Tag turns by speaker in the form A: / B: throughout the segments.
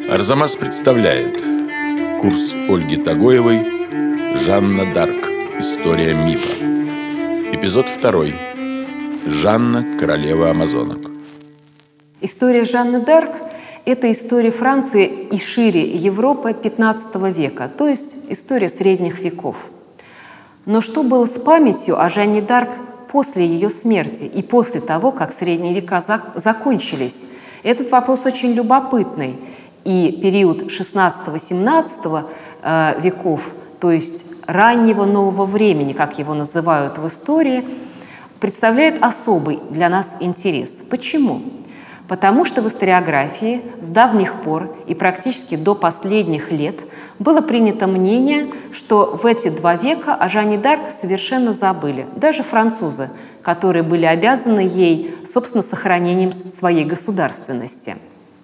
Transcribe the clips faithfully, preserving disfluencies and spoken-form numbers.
A: Арзамас представляет курс Ольги Тагоевой «Жанна д'Арк. История мифа». Эпизод второй. Жанна, королева амазонок.
B: История Жанны д'Арк – это история Франции и шире Европы пятнадцатого века, то есть история средних веков. Но что было с памятью о Жанне д'Арк после ее смерти и после того, как средние века закончились? Этот вопрос очень любопытный. И период шестнадцатого-семнадцатого э, веков, то есть раннего нового времени, как его называют в истории, представляет особый для нас интерес. Почему? Потому что в историографии с давних пор и практически до последних лет было принято мнение, что в эти два века о Жанне д'Арк совершенно забыли. Даже французы, которые были обязаны ей, собственно, сохранением своей государственности.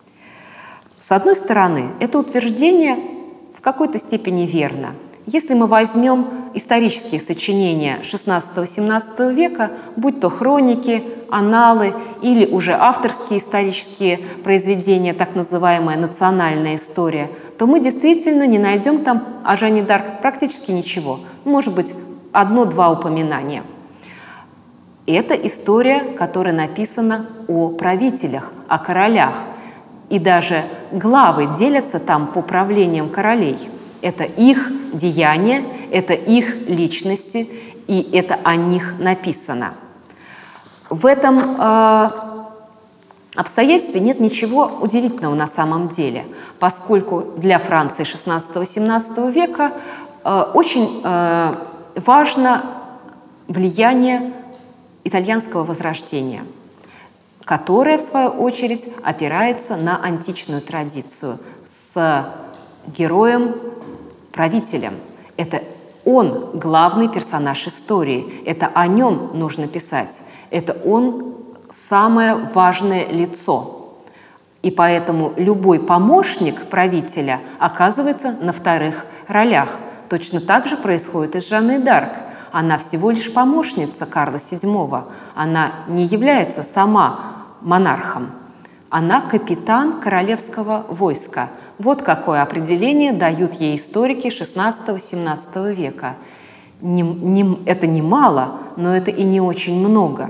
B: С одной стороны, это утверждение в какой-то степени верно. Если мы возьмем исторические сочинения шестнадцатого-семнадцатого века, будь то хроники, анналы или уже авторские исторические произведения, так называемая национальная история, то мы действительно не найдем там о Жанне д'Арк практически ничего. Может быть, одно-два упоминания. Это история, которая написана о правителях, о королях. И даже главы делятся там по правлениям королей. Это их деяния, это их личности, и это о них написано. В этом э, обстоятельстве нет ничего удивительного на самом деле, поскольку для Франции шестнадцатого-семнадцатого века э, очень э, важно влияние итальянского возрождения, которая, в свою очередь, опирается на античную традицию с героем-правителем. Это он главный персонаж истории, это о нем нужно писать, это он самое важное лицо. И поэтому любой помощник правителя оказывается на вторых ролях. Точно так же происходит и с Жанной д'Арк. Она всего лишь помощница Карла седьмого. Она не является сама монархом. Она капитан королевского войска. Вот какое определение дают ей историки шестнадцатого-семнадцатого века. Не, не, это не мало, но это и не очень много.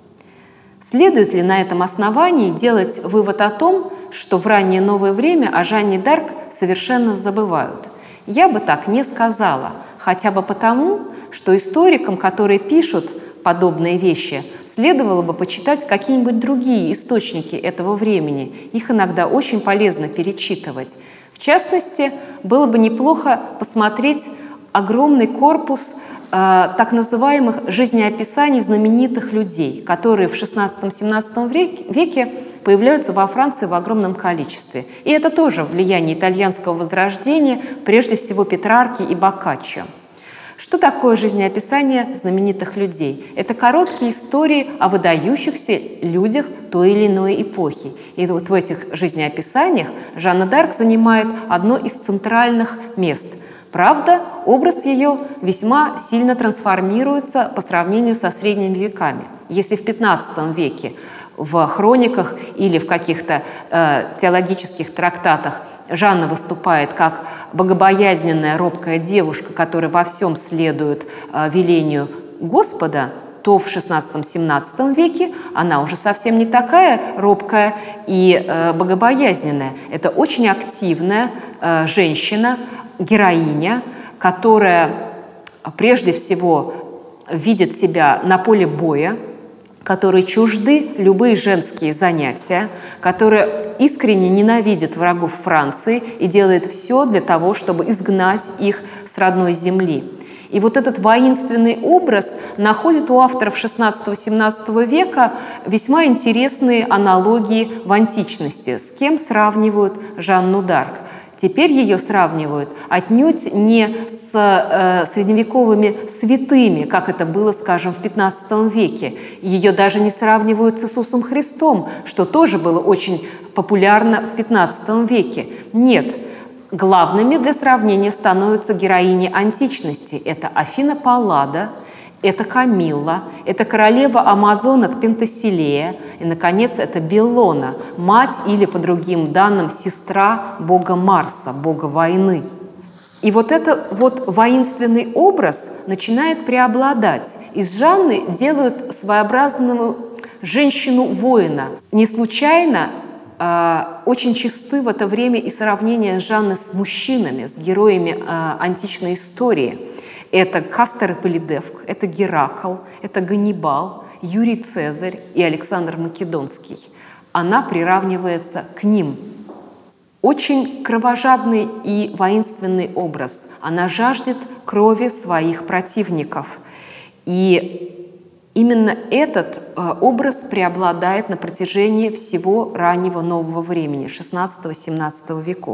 B: Следует ли на этом основании делать вывод о том, что в раннее новое время о Жанне д'Арк совершенно забывают? Я бы так не сказала, хотя бы потому, что историкам, которые пишут подобные вещи, следовало бы почитать какие-нибудь другие источники этого времени. Их иногда очень полезно перечитывать. В частности, было бы неплохо посмотреть огромный корпус э, так называемых жизнеописаний знаменитых людей, которые в шестнадцатом-семнадцатом веке появляются во Франции в огромном количестве. И это тоже влияние итальянского возрождения, прежде всего Петрарки и Боккаччо. Что такое жизнеописание знаменитых людей? Это короткие истории о выдающихся людях той или иной эпохи. И вот в этих жизнеописаниях Жанна д'Арк занимает одно из центральных мест. Правда, образ ее весьма сильно трансформируется по сравнению со средними веками. Если в пятнадцатом веке в хрониках или в каких-то э, теологических трактатах Жанна выступает как богобоязненная, робкая девушка, которая во всем следует э, велению Господа, то в шестнадцатом-семнадцатом веке она уже совсем не такая робкая и э, богобоязненная. Это очень активная э, женщина, героиня, которая прежде всего видит себя на поле боя, которой чужды любые женские занятия, которая искренне ненавидит врагов Франции и делает все для того, чтобы изгнать их с родной земли. И вот этот воинственный образ находит у авторов шестнадцатого-семнадцатого века весьма интересные аналогии в античности. С кем сравнивают Жанну д'Арк? Теперь ее сравнивают отнюдь не с э, средневековыми святыми, как это было, скажем, в пятнадцатом веке. Ее даже не сравнивают с Иисусом Христом, что тоже было очень популярно в пятнадцатом веке. Нет, главными для сравнения становятся героини античности. Это Афина Паллада это Камилла, это королева амазонок Пентаселея, и, наконец, это Беллона, мать или, по другим данным, сестра бога Марса, бога войны. И вот этот вот воинственный образ начинает преобладать. Из Жанны делают своеобразную женщину-воина. Не случайно э, очень часты в это время и сравнения Жанны с мужчинами, с героями э, античной истории. Это Кастор и Полидевк, это Геракл, это Ганнибал, Юрий Цезарь и Александр Македонский. Она приравнивается к ним. Очень кровожадный и воинственный образ. Она жаждет крови своих противников. И именно этот образ преобладает на протяжении всего раннего нового времени, шестнадцатого-семнадцатого веков.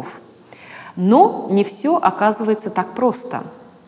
B: Но не все оказывается так просто.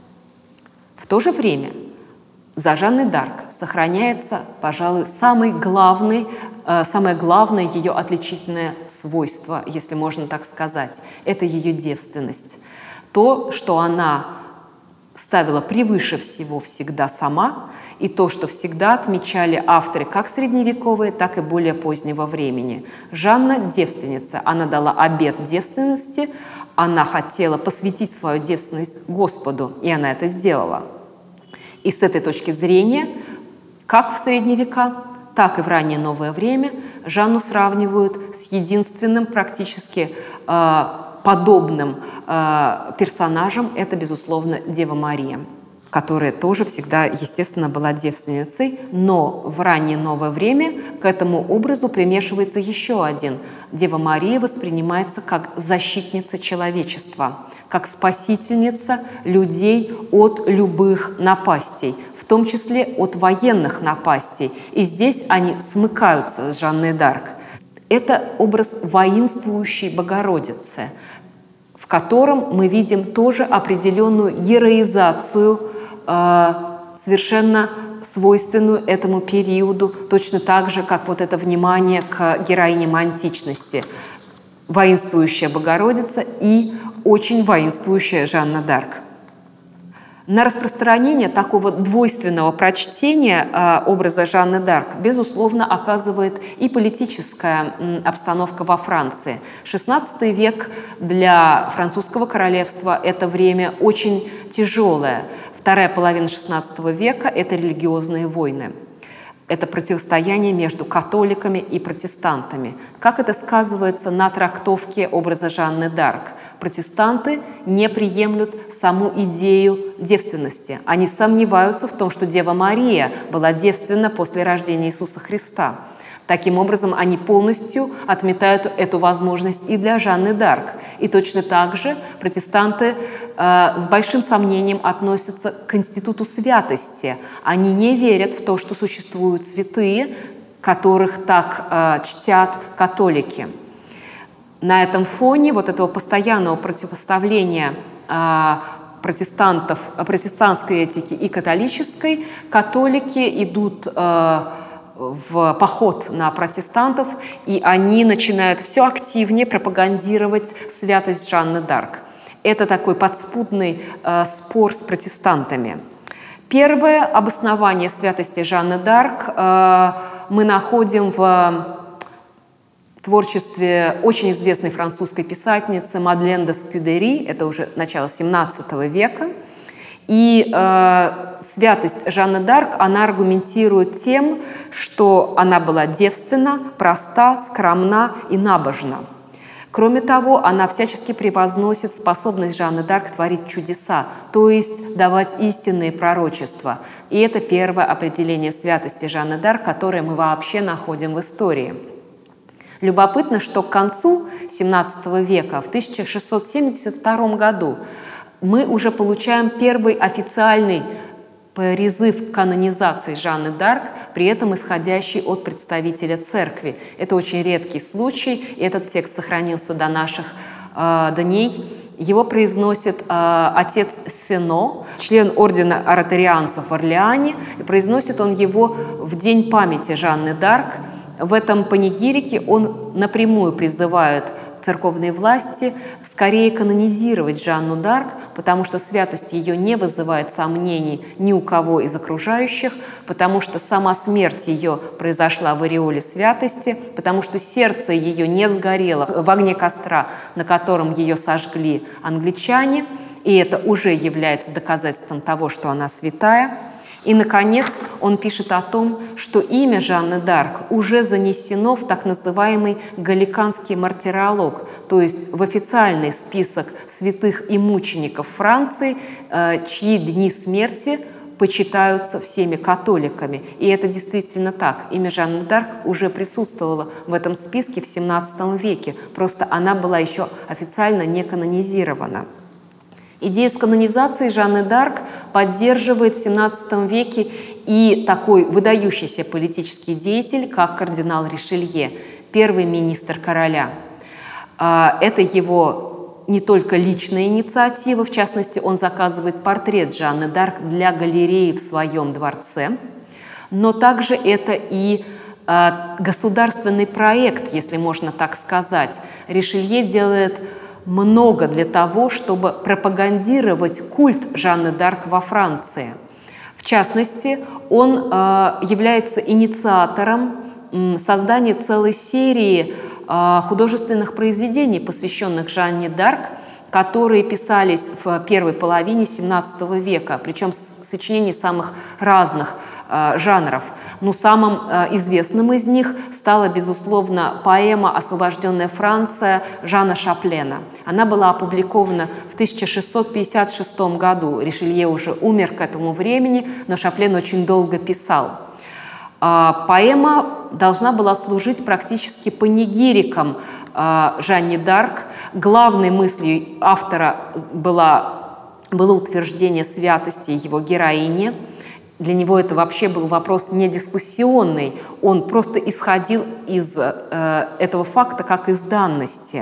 B: В то же время за Жанной д'Арк сохраняется, пожалуй, самый главный, э, самое главное ее отличительное свойство, если можно так сказать. Это ее девственность. То, что она ставила превыше всего всегда сама, и то, что всегда отмечали авторы как средневековые, так и более позднего времени. Жанна – девственница. Она дала обет девственности, она хотела посвятить свою девственность Господу, и она это сделала. И с этой точки зрения, как в средние века, так и в раннее новое время, Жанну сравнивают с единственным практически э, подобным э, персонажем, это, безусловно, Дева Мария, которая тоже всегда, естественно, была девственницей, но в раннее новое время к этому образу примешивается еще один. Дева Мария воспринимается как защитница человечества, как спасительница людей от любых напастей, в том числе от военных напастей. И здесь они смыкаются с Жанной д'Арк. Это образ воинствующей Богородицы, в котором мы видим тоже определенную героизацию, э, совершенно свойственную этому периоду, точно так же, как вот это внимание к героиням античности. Воинствующая Богородица и очень воинствующая Жанна д'Арк. На распространение такого двойственного прочтения э, образа Жанны д'Арк, безусловно, оказывает и политическая м, обстановка во Франции. шестнадцатый век для французского королевства – это время очень тяжелое. Вторая половина шестнадцатого века – это религиозные войны. Это противостояние между католиками и протестантами. Как это сказывается на трактовке образа Жанны д'Арк? Протестанты не приемлют саму идею девственности. Они сомневаются в том, что Дева Мария была девственна после рождения Иисуса Христа. Таким образом, они полностью отметают эту возможность и для Жанны д'Арк. И точно так же протестанты э, с большим сомнением относятся к институту святости. Они не верят в то, что существуют святые, которых так э, чтят католики. На этом фоне вот этого постоянного противопоставления э, протестантов, протестантской этики и католической, католики идут э, в поход на протестантов, и они начинают все активнее пропагандировать святость Жанны д'Арк. Это такой подспудный э, спор с протестантами. Первое обоснование святости Жанны д'Арк э, мы находим в творчестве очень известной французской писательницы Мадлен де Скюдери, это уже начало семнадцатого века. И э, святость Жанны д'Арк она аргументирует тем, что она была девственна, проста, скромна и набожна. Кроме того, она всячески превозносит способность Жанны д'Арк творить чудеса, то есть давать истинные пророчества. И это первое определение святости Жанны д'Арк, которое мы вообще находим в истории. Любопытно, что к концу семнадцатого века, в тысяча шестьсот семьдесят втором году, мы уже получаем первый официальный призыв к канонизации Жанны д'Арк, при этом исходящий от представителя церкви. Это очень редкий случай, и этот текст сохранился до наших э, дней. Его произносит э, отец Сено, член ордена ораторианцев в Орлеане, и произносит он его в день памяти Жанны д'Арк. В этом панигирике он напрямую призывает церковной власти скорее канонизировать Жанну д'Арк, потому что святость ее не вызывает сомнений ни у кого из окружающих, потому что сама смерть ее произошла в ореоле святости, потому что сердце ее не сгорело в огне костра, на котором ее сожгли англичане, и это уже является доказательством того, что она святая. И, наконец, он пишет о том, что имя Жанны д'Арк уже занесено в так называемый галликанский мартиролог, то есть в официальный список святых и мучеников Франции, чьи дни смерти почитаются всеми католиками. И это действительно так. Имя Жанны д'Арк уже присутствовало в этом списке в семнадцатом веке, просто она была еще официально не канонизирована. Идею с канонизацией Жанны д'Арк поддерживает в семнадцатом веке и такой выдающийся политический деятель, как кардинал Ришелье, первый министр короля. Это его не только личная инициатива, в частности, он заказывает портрет Жанны д'Арк для галереи в своем дворце, но также это и государственный проект, если можно так сказать. Ришелье делает много для того, чтобы пропагандировать культ Жанны д'Арк во Франции. В частности, он э, является инициатором э, создания целой серии э, художественных произведений, посвященных Жанне д'Арк, которые писались в первой половине семнадцатого века, причем сочинений самых разных э, жанров. Но самым э, известным из них стала, безусловно, поэма «Освобожденная Франция» Жана Шаплена. Она была опубликована в тысяча шестьсот пятьдесят шестом году. Ришелье уже умер к этому времени, но Шаплен очень долго писал. Э, поэма должна была служить практически панигириком э, Жанне д'Арк. Главной мыслью автора была, было утверждение святости его героини. Для него это вообще был вопрос не дискуссионный, он просто исходил из э, этого факта как из данности.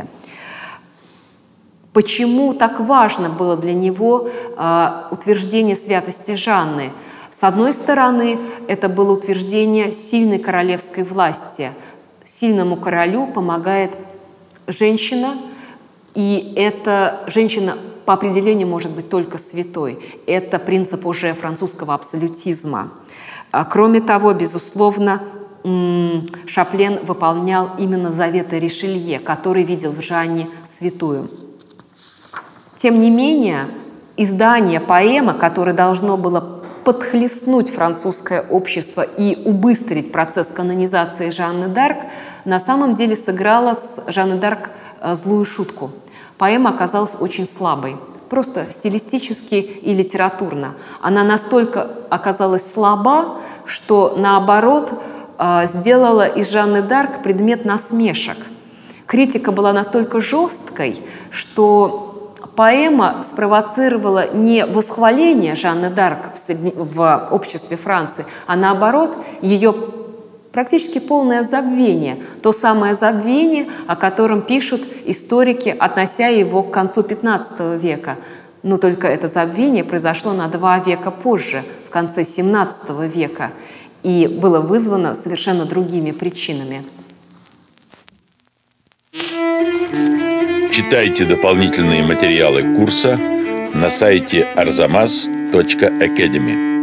B: Почему так важно было для него э, утверждение святости Жанны? С одной стороны, это было утверждение сильной королевской власти. Сильному королю помогает женщина, и эта женщина по определению может быть только святой. Это принцип уже французского абсолютизма. Кроме того, безусловно, Шаплен выполнял именно заветы Ришелье, который видел в Жанне святую. Тем не менее, издание поэмы, которое должно было подхлестнуть французское общество и убыстрить процесс канонизации Жанны д'Арк, на самом деле сыграло с Жанной д'Арк злую шутку. Поэма оказалась очень слабой, просто стилистически и литературно. Она настолько оказалась слаба, что, наоборот, сделала из Жанны д'Арк предмет насмешек. Критика была настолько жесткой, что поэма спровоцировала не восхваление Жанны д'Арк в обществе Франции, а, наоборот, ее практически полное забвение. То самое забвение, о котором пишут историки, относя его к концу пятнадцатого века. Но только это забвение произошло на два века позже, в конце семнадцатого века, и было вызвано совершенно другими причинами.
A: Читайте дополнительные материалы курса на сайте арзамас точка академи.